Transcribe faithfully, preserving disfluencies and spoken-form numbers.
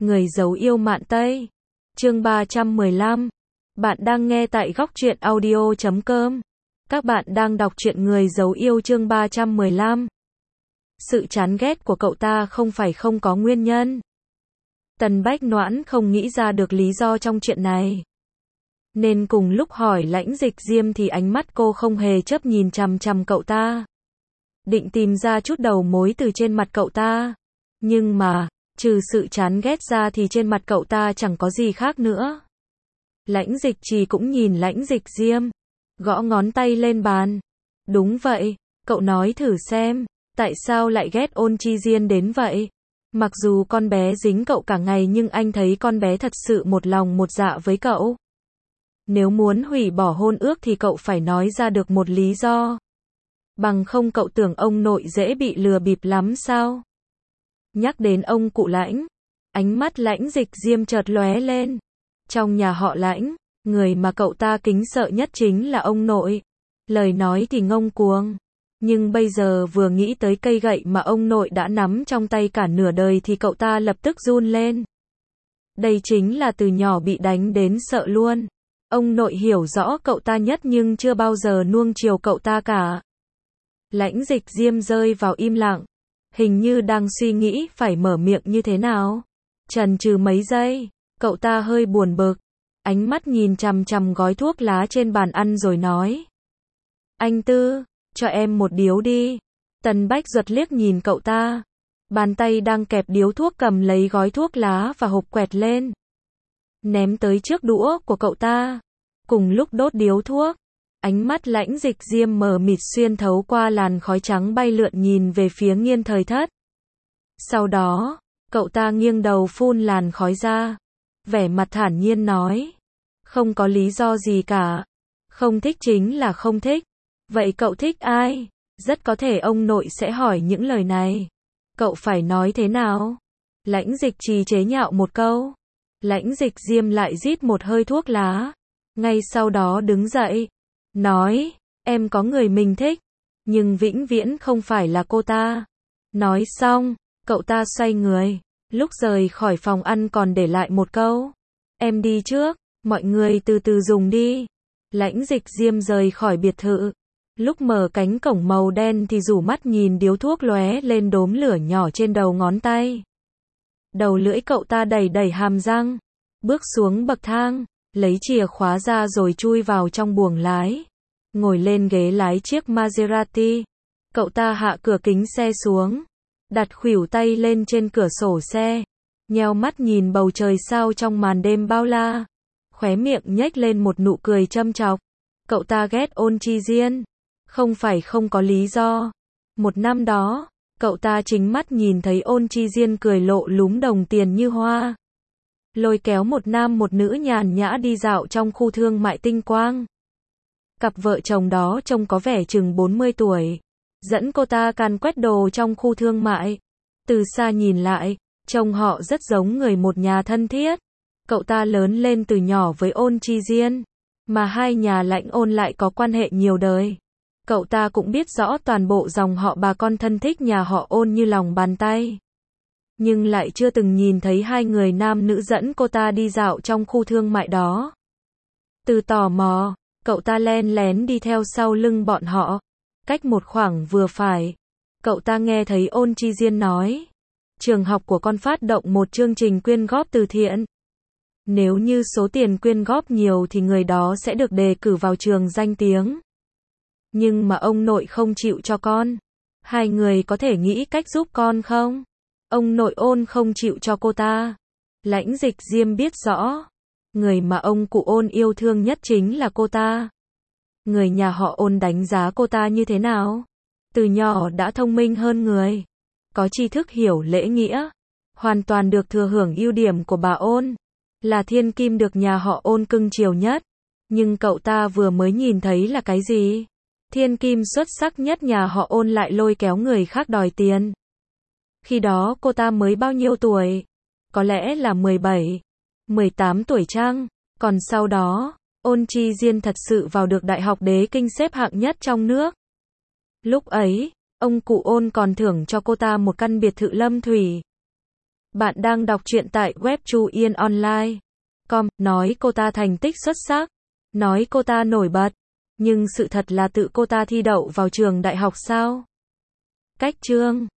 Người giấu yêu mạn Tây. Chương ba trăm mười lăm. Bạn đang nghe tại góc truyện audio chấm com. Các bạn đang đọc truyện Người giấu yêu chương ba trăm mười lăm. Sự chán ghét của cậu ta không phải không có nguyên nhân. Tần Bách Noãn không nghĩ ra được lý do trong chuyện này. Nên cùng lúc hỏi Lãnh Dịch Diêm thì ánh mắt cô không hề chớp nhìn chằm chằm cậu ta. Định tìm ra chút đầu mối từ trên mặt cậu ta. Nhưng mà, trừ sự chán ghét ra thì trên mặt cậu ta chẳng có gì khác nữa. Lãnh Dịch Trì cũng nhìn Lãnh Dịch Diêm, gõ ngón tay lên bàn. Đúng vậy, cậu nói thử xem, tại sao lại ghét Ôn Chi Diên đến vậy? Mặc dù con bé dính cậu cả ngày nhưng anh thấy con bé thật sự một lòng một dạ với cậu. Nếu muốn hủy bỏ hôn ước thì cậu phải nói ra được một lý do. Bằng không cậu tưởng ông nội dễ bị lừa bịp lắm sao? Nhắc đến ông cụ Lãnh, ánh mắt Lãnh Dịch Diêm chợt lóe lên. Trong nhà họ Lãnh, người mà cậu ta kính sợ nhất chính là ông nội. Lời nói thì ngông cuồng, nhưng bây giờ vừa nghĩ tới cây gậy mà ông nội đã nắm trong tay cả nửa đời thì cậu ta lập tức run lên. Đây chính là từ nhỏ bị đánh đến sợ luôn. Ông nội hiểu rõ cậu ta nhất nhưng chưa bao giờ nuông chiều cậu ta cả. Lãnh Dịch Diêm rơi vào im lặng, hình như đang suy nghĩ phải mở miệng như thế nào. Chần chừ mấy giây, cậu ta hơi buồn bực, ánh mắt nhìn chằm chằm gói thuốc lá trên bàn ăn rồi nói. Anh Tư, cho em một điếu đi. Tần Bách Duật liếc nhìn cậu ta. Bàn tay đang kẹp điếu thuốc cầm lấy gói thuốc lá và hộp quẹt lên. Ném tới trước đũa của cậu ta. Cùng lúc đốt điếu thuốc, ánh mắt Lãnh Dịch Diêm mờ mịt xuyên thấu qua làn khói trắng bay lượn nhìn về phía Nghiên Thời Thất. Sau đó, cậu ta nghiêng đầu phun làn khói ra. Vẻ mặt thản nhiên nói. Không có lý do gì cả. Không thích chính là không thích. Vậy cậu thích ai? Rất có thể ông nội sẽ hỏi những lời này. Cậu phải nói thế nào? Lãnh Dịch Trì chế nhạo một câu. Lãnh Dịch Diêm lại rít một hơi thuốc lá. Ngay sau đó đứng dậy. Nói, em có người mình thích. Nhưng vĩnh viễn không phải là cô ta. Nói xong, cậu ta xoay người. Lúc rời khỏi phòng ăn còn để lại một câu. Em đi trước, mọi người từ từ dùng đi. Lãnh Dịch Diêm rời khỏi biệt thự. Lúc mở cánh cổng màu đen thì rủ mắt nhìn điếu thuốc lóe lên đốm lửa nhỏ trên đầu ngón tay. Đầu lưỡi cậu ta đẩy đẩy hàm răng. Bước xuống bậc thang, lấy chìa khóa ra rồi chui vào trong buồng lái. Ngồi lên ghế lái chiếc Maserati. Cậu ta hạ cửa kính xe xuống. Đặt khuỷu tay lên trên cửa sổ xe. Nheo mắt nhìn bầu trời sao trong màn đêm bao la. Khóe miệng nhếch lên một nụ cười châm chọc. Cậu ta ghét Ôn Chi Diên. Không phải không có lý do. Một năm đó, cậu ta chính mắt nhìn thấy Ôn Chi Diên cười lộ lúm đồng tiền như hoa. Lôi kéo một nam một nữ nhàn nhã đi dạo trong khu thương mại Tinh Quang. Cặp vợ chồng đó trông có vẻ chừng bốn mươi tuổi. Dẫn cô ta càn quét đồ trong khu thương mại. Từ xa nhìn lại, trông họ rất giống người một nhà thân thiết. Cậu ta lớn lên từ nhỏ với Ôn Chi Diên. Mà hai nhà Lãnh Ôn lại có quan hệ nhiều đời. Cậu ta cũng biết rõ toàn bộ dòng họ bà con thân thích nhà họ Ôn như lòng bàn tay. Nhưng lại chưa từng nhìn thấy hai người nam nữ dẫn cô ta đi dạo trong khu thương mại đó. Từ tò mò, cậu ta len lén đi theo sau lưng bọn họ. Cách một khoảng vừa phải, cậu ta nghe thấy Ôn Chi Diên nói. Trường học của con phát động một chương trình quyên góp từ thiện. Nếu như số tiền quyên góp nhiều thì người đó sẽ được đề cử vào trường danh tiếng. Nhưng mà ông nội không chịu cho con. Hai người có thể nghĩ cách giúp con không? Ông nội Ôn không chịu cho cô ta. Lãnh Dịch Diêm biết rõ. Người mà ông cụ Ôn yêu thương nhất chính là cô ta. Người nhà họ Ôn đánh giá cô ta như thế nào? Từ nhỏ đã thông minh hơn người. Có tri thức hiểu lễ nghĩa. Hoàn toàn được thừa hưởng ưu điểm của bà Ôn. Là thiên kim được nhà họ Ôn cưng chiều nhất. Nhưng cậu ta vừa mới nhìn thấy là cái gì? Thiên kim xuất sắc nhất nhà họ Ôn lại lôi kéo người khác đòi tiền. Khi đó cô ta mới bao nhiêu tuổi? Có lẽ là mười bảy, mười tám tuổi chăng? Còn sau đó, Ôn Chi Diên thật sự vào được Đại học Đế Kinh xếp hạng nhất trong nước. Lúc ấy, ông cụ Ôn còn thưởng cho cô ta một căn biệt thự Lâm Thủy. Bạn đang đọc truyện tại web Chu Yên Online chấm com, nói cô ta thành tích xuất sắc, nói cô ta nổi bật, nhưng sự thật là tự cô ta thi đậu vào trường đại học sao? Cách chương